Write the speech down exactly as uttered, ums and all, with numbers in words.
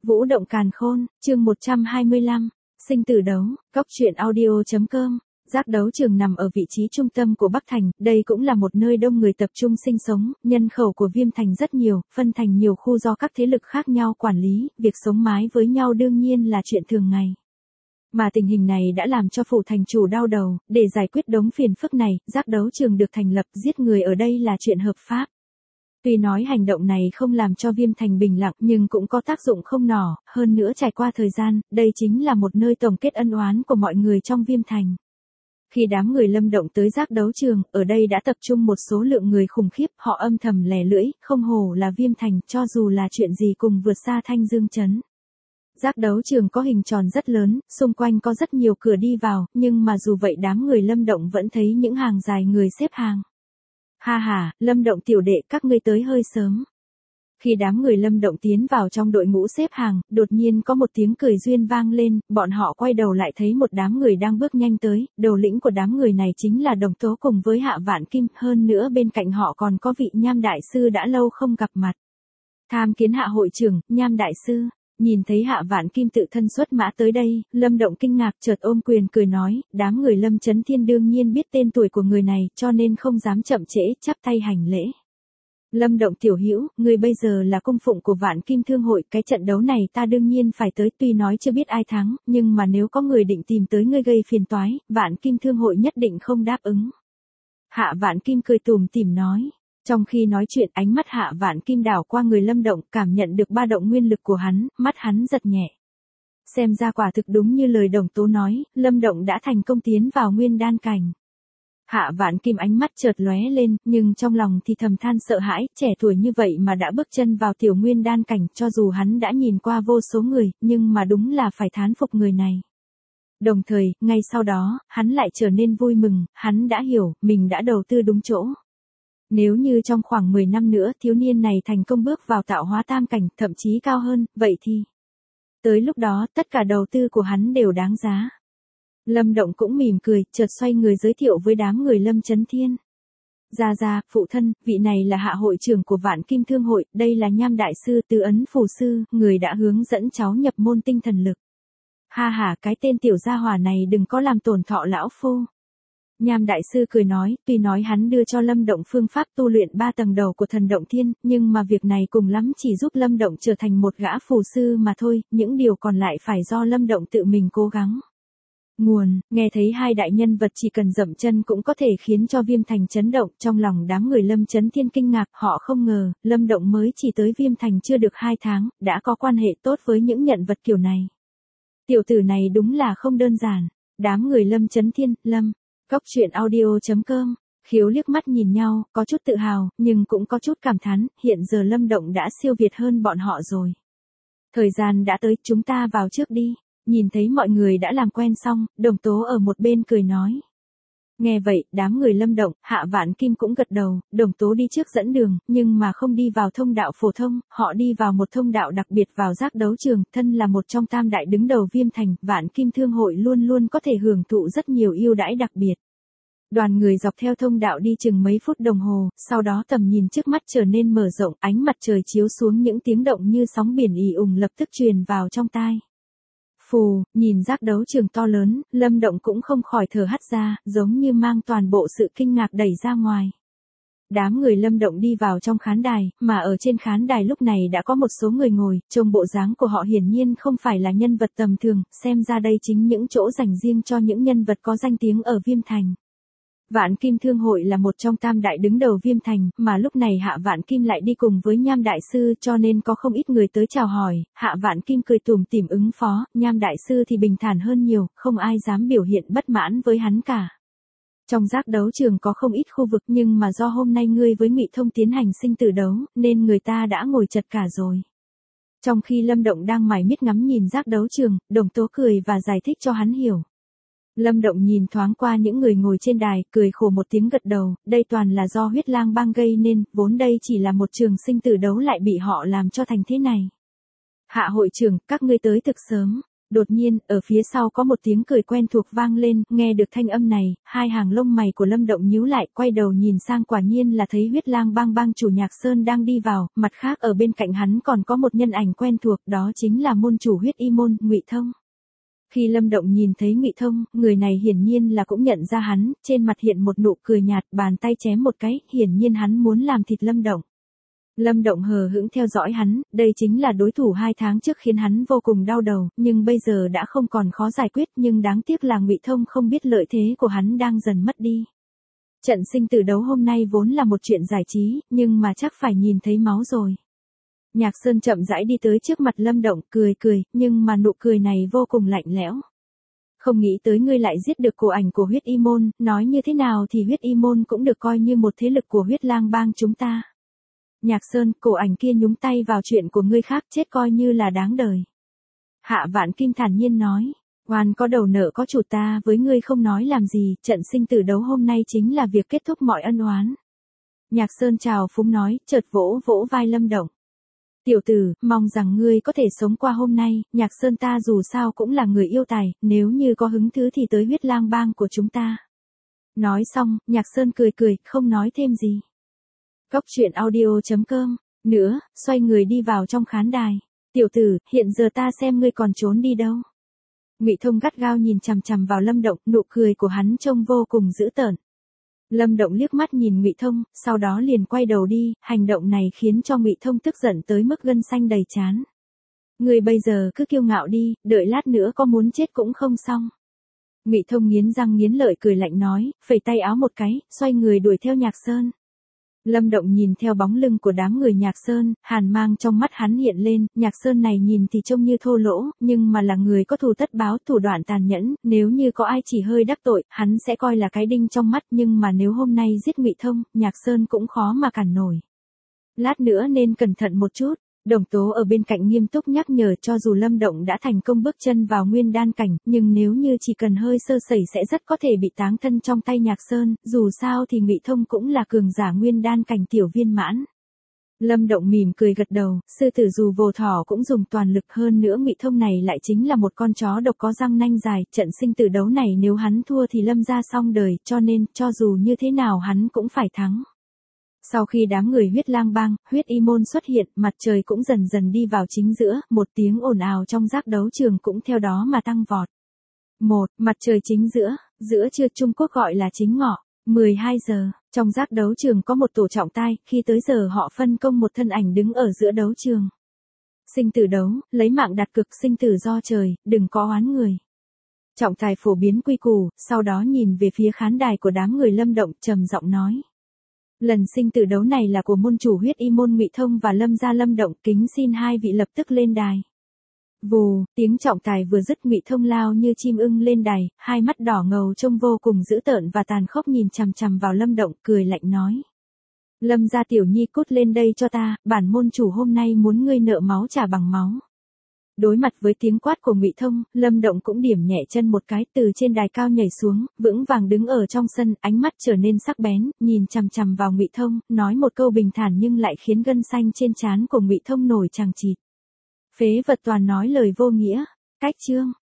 Vũ động càn khôn, chương một trăm hai mươi lăm, sinh tử đấu, góc truyện audio.com. Giác đấu trường nằm ở vị trí trung tâm của Bắc Thành, đây cũng là một nơi đông người tập trung sinh sống, nhân khẩu của Viêm Thành rất nhiều, phân thành nhiều khu do các thế lực khác nhau quản lý, việc sống mái với nhau đương nhiên là chuyện thường ngày. Mà tình hình này đã làm cho phủ thành chủ đau đầu, để giải quyết đống phiền phức này, giác đấu trường được thành lập, giết người ở đây là chuyện hợp pháp. Tuy nói hành động này không làm cho Viêm Thành bình lặng nhưng cũng có tác dụng không nhỏ, hơn nữa trải qua thời gian, đây chính là một nơi tổng kết ân oán của mọi người trong Viêm Thành. Khi đám người Lâm Động tới giác đấu trường, ở đây đã tập trung một số lượng người khủng khiếp, họ âm thầm lè lưỡi, không hổ là Viêm Thành, cho dù là chuyện gì cùng vượt xa Thanh Dương Trấn. Giác đấu trường có hình tròn rất lớn, xung quanh có rất nhiều cửa đi vào, nhưng mà dù vậy đám người Lâm Động vẫn thấy những hàng dài người xếp hàng. Ha ha, Lâm Động tiểu đệ, các ngươi tới hơi sớm. Khi đám người Lâm Động tiến vào trong đội ngũ xếp hàng, đột nhiên có một tiếng cười duyên vang lên, bọn họ quay đầu lại thấy một đám người đang bước nhanh tới, đầu lĩnh của đám người này chính là Đồng Tố cùng với Hạ Vạn Kim, hơn nữa bên cạnh họ còn có vị Nham Đại Sư đã lâu không gặp mặt. Tham kiến Hạ hội trưởng, Nham Đại Sư. Nhìn thấy Hạ Vạn Kim tự thân xuất mã tới đây, Lâm Động kinh ngạc chợt ôm quyền cười nói, đám người Lâm Chấn Thiên đương nhiên biết tên tuổi của người này cho nên không dám chậm trễ, chắp tay hành lễ. Lâm Động tiểu hữu, người bây giờ là cung phụng của Vạn Kim Thương hội, cái trận đấu này ta đương nhiên phải tới, tuy nói chưa biết ai thắng, nhưng mà nếu có người định tìm tới ngươi gây phiền toái, Vạn Kim Thương hội nhất định không đáp ứng. Hạ Vạn Kim cười tủm tỉm nói. Trong khi nói chuyện ánh mắt Hạ Vạn Kim đảo qua người Lâm Động, cảm nhận được ba động nguyên lực của hắn, mắt hắn giật nhẹ. Xem ra quả thực đúng như lời Đồng Tố nói, Lâm Động đã thành công tiến vào nguyên đan cảnh. Hạ Vạn Kim ánh mắt chợt lóe lên, nhưng trong lòng thì thầm than sợ hãi, trẻ tuổi như vậy mà đã bước chân vào tiểu nguyên đan cảnh, cho dù hắn đã nhìn qua vô số người, nhưng mà đúng là phải thán phục người này. Đồng thời, ngay sau đó, hắn lại trở nên vui mừng, hắn đã hiểu, mình đã đầu tư đúng chỗ. Nếu như trong khoảng mười năm nữa thiếu niên này thành công bước vào tạo hóa tam cảnh, thậm chí cao hơn, vậy thì tới lúc đó tất cả đầu tư của hắn đều đáng giá. Lâm Động cũng mỉm cười, chợt xoay người giới thiệu với đám người Lâm Chấn Thiên. Gia gia, phụ thân, vị này là Hạ hội trưởng của Vạn Kim Thương hội, đây là Nham Đại Sư Tứ Ấn Phù Sư, người đã hướng dẫn cháu nhập môn tinh thần lực. Ha ha, cái tên tiểu gia hỏa này đừng có làm tổn thọ lão phu. Nham Đại Sư cười nói, tuy nói hắn đưa cho Lâm Động phương pháp tu luyện ba tầng đầu của thần động thiên, nhưng mà việc này cùng lắm chỉ giúp Lâm Động trở thành một gã phù sư mà thôi, những điều còn lại phải do Lâm Động tự mình cố gắng. Nguồn, nghe thấy hai đại nhân vật chỉ cần dậm chân cũng có thể khiến cho Viêm Thành chấn động, trong lòng đám người Lâm Chấn Thiên kinh ngạc, họ không ngờ, Lâm Động mới chỉ tới Viêm Thành chưa được hai tháng, đã có quan hệ tốt với những nhân vật kiểu này. Tiểu tử này đúng là không đơn giản, đám người Lâm Chấn Thiên, Lâm. Góc truyện audio.com, Khiếu liếc mắt nhìn nhau, có chút tự hào, nhưng cũng có chút cảm thán, hiện giờ Lâm Động đã siêu việt hơn bọn họ rồi. Thời gian đã tới, chúng ta vào trước đi. Nhìn thấy mọi người đã làm quen xong, Đồng Tố ở một bên cười nói. Nghe vậy, đám người Lâm Động, Hạ Vạn Kim cũng gật đầu, Đồng Tố đi trước dẫn đường, nhưng mà không đi vào thông đạo phổ thông, họ đi vào một thông đạo đặc biệt vào giác đấu trường, thân là một trong tam đại đứng đầu Viêm Thành, Vạn Kim Thương hội luôn luôn có thể hưởng thụ rất nhiều ưu đãi đặc biệt. Đoàn người dọc theo thông đạo đi chừng mấy phút đồng hồ, sau đó tầm nhìn trước mắt trở nên mở rộng, ánh mặt trời chiếu xuống những tiếng động như sóng biển ì ùng lập tức truyền vào trong tai. Phù, nhìn giác đấu trường to lớn, Lâm Động cũng không khỏi thở hắt ra, giống như mang toàn bộ sự kinh ngạc đẩy ra ngoài. Đám người Lâm Động đi vào trong khán đài, mà ở trên khán đài lúc này đã có một số người ngồi, trông bộ dáng của họ hiển nhiên không phải là nhân vật tầm thường, xem ra đây chính những chỗ dành riêng cho những nhân vật có danh tiếng ở Viêm Thành. Vạn Kim Thương hội là một trong tam đại đứng đầu Viêm Thành, mà lúc này Hạ Vạn Kim lại đi cùng với Nham Đại Sư cho nên có không ít người tới chào hỏi, Hạ Vạn Kim cười tủm tỉm ứng phó, Nham Đại Sư thì bình thản hơn nhiều, không ai dám biểu hiện bất mãn với hắn cả. Trong giác đấu trường có không ít khu vực nhưng mà do hôm nay ngươi với Ngụy Thông tiến hành sinh tử đấu, nên người ta đã ngồi chật cả rồi. Trong khi Lâm Động đang mải miết ngắm nhìn giác đấu trường, Đồng Tố cười và giải thích cho hắn hiểu. Lâm Động nhìn thoáng qua những người ngồi trên đài, cười khổ một tiếng gật đầu, đây toàn là do huyết lang bang gây nên, vốn đây chỉ là một trường sinh tử đấu lại bị họ làm cho thành thế này. Hạ hội trưởng, các ngươi tới thực sớm. Đột nhiên, ở phía sau có một tiếng cười quen thuộc vang lên, nghe được thanh âm này, hai hàng lông mày của Lâm Động nhíu lại, quay đầu nhìn sang quả nhiên là thấy Huyết Lang Bang bang chủ Nhạc Sơn đang đi vào, mặt khác ở bên cạnh hắn còn có một nhân ảnh quen thuộc, đó chính là môn chủ Huyết Y môn, Ngụy Thông. Khi Lâm Động nhìn thấy Ngụy Thông, người này hiển nhiên là cũng nhận ra hắn, trên mặt hiện một nụ cười nhạt, bàn tay chém một cái, hiển nhiên hắn muốn làm thịt Lâm Động. Lâm Động hờ hững theo dõi hắn, đây chính là đối thủ hai tháng trước khiến hắn vô cùng đau đầu, nhưng bây giờ đã không còn khó giải quyết, nhưng đáng tiếc là Ngụy Thông không biết lợi thế của hắn đang dần mất đi. Trận sinh tử đấu hôm nay vốn là một chuyện giải trí, nhưng mà chắc phải nhìn thấy máu rồi. Nhạc Sơn chậm rãi đi tới trước mặt Lâm Động, cười cười, nhưng mà nụ cười này vô cùng lạnh lẽo. Không nghĩ tới ngươi lại giết được cổ ảnh của Huyết Y môn, nói như thế nào thì Huyết Y môn cũng được coi như một thế lực của Huyết Lang Bang chúng ta. Nhạc Sơn, cổ ảnh kia nhúng tay vào chuyện của ngươi khác chết coi như là đáng đời. Hạ Vạn Kim thản nhiên nói, oan có đầu nợ có chủ, ta với ngươi không nói làm gì, trận sinh tử đấu hôm nay chính là việc kết thúc mọi ân oán. Nhạc Sơn chào phúng nói, chợt vỗ vỗ vai Lâm Động. Tiểu tử, mong rằng ngươi có thể sống qua hôm nay, Nhạc Sơn ta dù sao cũng là người yêu tài, nếu như có hứng thú thì tới Huyết Lang Bang của chúng ta. Nói xong, Nhạc Sơn cười cười, không nói thêm gì. Cốc truyện audio chấm com, nữa, xoay người đi vào trong khán đài. Tiểu tử, hiện giờ ta xem ngươi còn trốn đi đâu. Ngụy Thông gắt gao nhìn chằm chằm vào Lâm Động, nụ cười của hắn trông vô cùng dữ tợn. Lâm Động liếc mắt nhìn Ngụy Thông, sau đó liền quay đầu đi, hành động này khiến cho Ngụy Thông tức giận tới mức gân xanh đầy trán. Ngươi bây giờ cứ kiêu ngạo đi, đợi lát nữa có muốn chết cũng không xong. Ngụy Thông nghiến răng nghiến lợi cười lạnh nói, phẩy tay áo một cái, xoay người đuổi theo Nhạc Sơn. Lâm Động nhìn theo bóng lưng của đám người Nhạc Sơn, hàn mang trong mắt hắn hiện lên, Nhạc Sơn này nhìn thì trông như thô lỗ, nhưng mà là người có thù tất báo, thủ đoạn tàn nhẫn, nếu như có ai chỉ hơi đắc tội, hắn sẽ coi là cái đinh trong mắt, nhưng mà nếu hôm nay giết Ngụy Thông, Nhạc Sơn cũng khó mà cản nổi. Lát nữa nên cẩn thận một chút. Đồng Tố ở bên cạnh nghiêm túc nhắc nhở, cho dù Lâm Động đã thành công bước chân vào nguyên đan cảnh, nhưng nếu như chỉ cần hơi sơ sẩy sẽ rất có thể bị táng thân trong tay Nhạc Sơn, dù sao thì Ngụy Thông cũng là cường giả nguyên đan cảnh tiểu viên mãn. Lâm Động mỉm cười gật đầu, sư tử dù vồ thỏ cũng dùng toàn lực, hơn nữa Ngụy Thông này lại chính là một con chó độc có răng nanh dài, trận sinh tử đấu này nếu hắn thua thì Lâm gia xong đời, cho nên, cho dù như thế nào hắn cũng phải thắng. Sau khi đám người Huyết Lang Bang, Huyết Y môn xuất hiện, mặt trời cũng dần dần đi vào chính giữa, một tiếng ồn ào trong giác đấu trường cũng theo đó mà tăng vọt. Một, mặt trời chính giữa, giữa trưa Trung Quốc gọi là chính ngọ, mười hai giờ, trong giác đấu trường có một tổ trọng tài, khi tới giờ họ phân công một thân ảnh đứng ở giữa đấu trường. Sinh tử đấu, lấy mạng đặt cược, sinh tử do trời, đừng có oán người. Trọng tài phổ biến quy củ, sau đó nhìn về phía khán đài của đám người Lâm Động, trầm giọng nói. Lần sinh tử đấu này là của môn chủ Huyết Y môn Ngụy Thông và Lâm gia Lâm Động, kính xin hai vị lập tức lên đài. Vù, tiếng trọng tài vừa dứt, Ngụy Thông lao như chim ưng lên đài, hai mắt đỏ ngầu trông vô cùng dữ tợn và tàn khốc nhìn chằm chằm vào Lâm Động, cười lạnh nói. Lâm gia tiểu nhi cút lên đây cho ta, bản môn chủ hôm nay muốn ngươi nợ máu trả bằng máu. Đối mặt với tiếng quát của Ngụy Thông, Lâm Động cũng điểm nhẹ chân một cái, từ trên đài cao nhảy xuống, vững vàng đứng ở trong sân, ánh mắt trở nên sắc bén, nhìn chằm chằm vào Ngụy Thông, nói một câu bình thản nhưng lại khiến gân xanh trên trán của Ngụy Thông nổi chằng chịt. Phế vật toàn nói lời vô nghĩa. Cách chương